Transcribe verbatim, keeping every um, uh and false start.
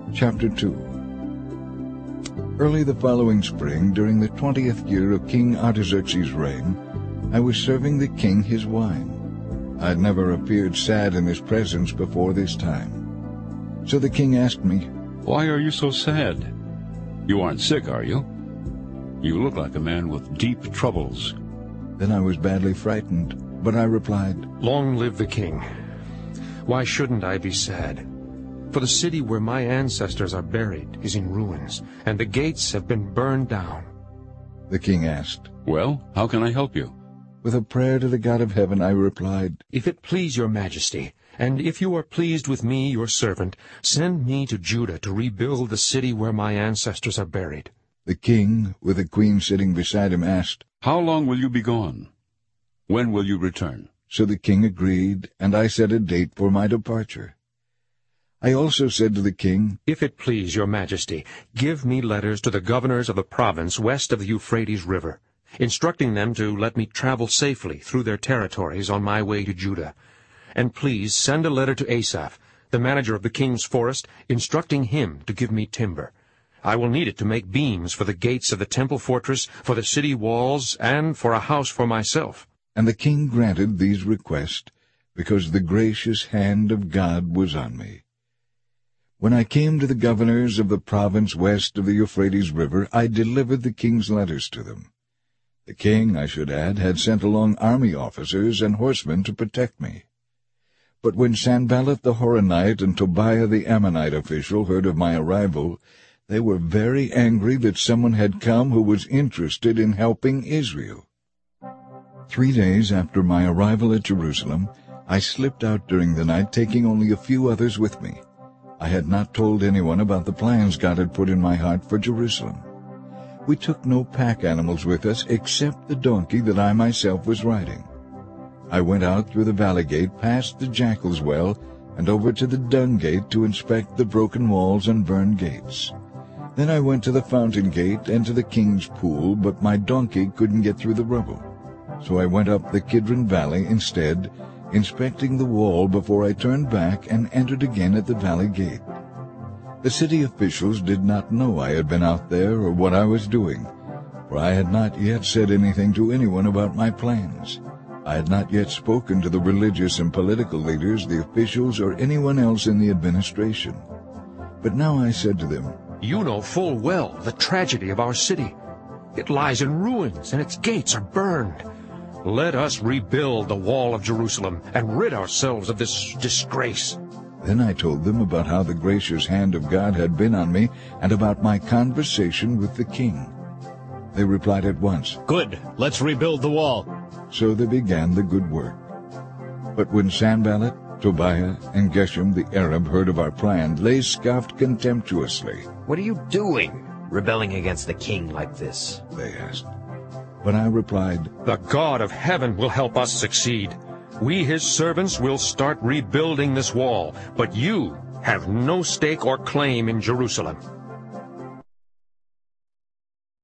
Chapter two. Early the following spring, during the twentieth year of King Artaxerxes' reign, I was serving the king his wine. I had never appeared sad in his presence before this time. So the king asked me, "Why are you so sad? You aren't sick, are you? You look like a man with deep troubles." Then I was badly frightened, but I replied, "Long live the king. Why shouldn't I be sad? For the city where my ancestors are buried is in ruins, and the gates have been burned down." The king asked, "Well, how can I help you?" With a prayer to the God of heaven, I replied, "If it please your majesty, and if you are pleased with me, your servant, send me to Judah to rebuild the city where my ancestors are buried." The king, with the queen sitting beside him, asked, "How long will you be gone? When will you return?" So the king agreed, and I set a date for my departure. I also said to the king, "If it please your majesty, give me letters to the governors of the province west of the Euphrates River, instructing them to let me travel safely through their territories on my way to Judah. And please send a letter to Asaph, the manager of the king's forest, instructing him to give me timber. I will need it to make beams for the gates of the temple fortress, for the city walls, and for a house for myself." And the king granted these requests, because the gracious hand of God was on me. When I came to the governors of the province west of the Euphrates River, I delivered the king's letters to them. The king, I should add, had sent along army officers and horsemen to protect me. But when Sanballat the Horonite and Tobiah the Ammonite official heard of my arrival, they were very angry that someone had come who was interested in helping Israel. Three days after my arrival at Jerusalem, I slipped out during the night, taking only a few others with me. I had not told anyone about the plans God had put in my heart for Jerusalem. We took no pack animals with us except the donkey that I myself was riding. I went out through the valley gate, past the jackal's well, and over to the dung gate to inspect the broken walls and burned gates. Then I went to the fountain gate and to the king's pool, but my donkey couldn't get through the rubble. So I went up the Kidron Valley instead, inspecting the wall before I turned back and entered again at the valley gate. The city officials did not know I had been out there or what I was doing, for I had not yet said anything to anyone about my plans. I had not yet spoken to the religious and political leaders, the officials, or anyone else in the administration. But now I said to them, "You know full well the tragedy of our city. It lies in ruins, and its gates are burned. Let us rebuild the wall of Jerusalem and rid ourselves of this disgrace." Then I told them about how the gracious hand of God had been on me and about my conversation with the king. They replied at once, "Good, let's rebuild the wall." So they began the good work. But when Sanballat, Tobiah, and Geshem the Arab heard of our plan, they scoffed contemptuously. "What are you doing, rebelling against the king like this?" they asked. But I replied, "The God of heaven will help us succeed. We, his servants, will start rebuilding this wall, but you have no stake or claim in Jerusalem."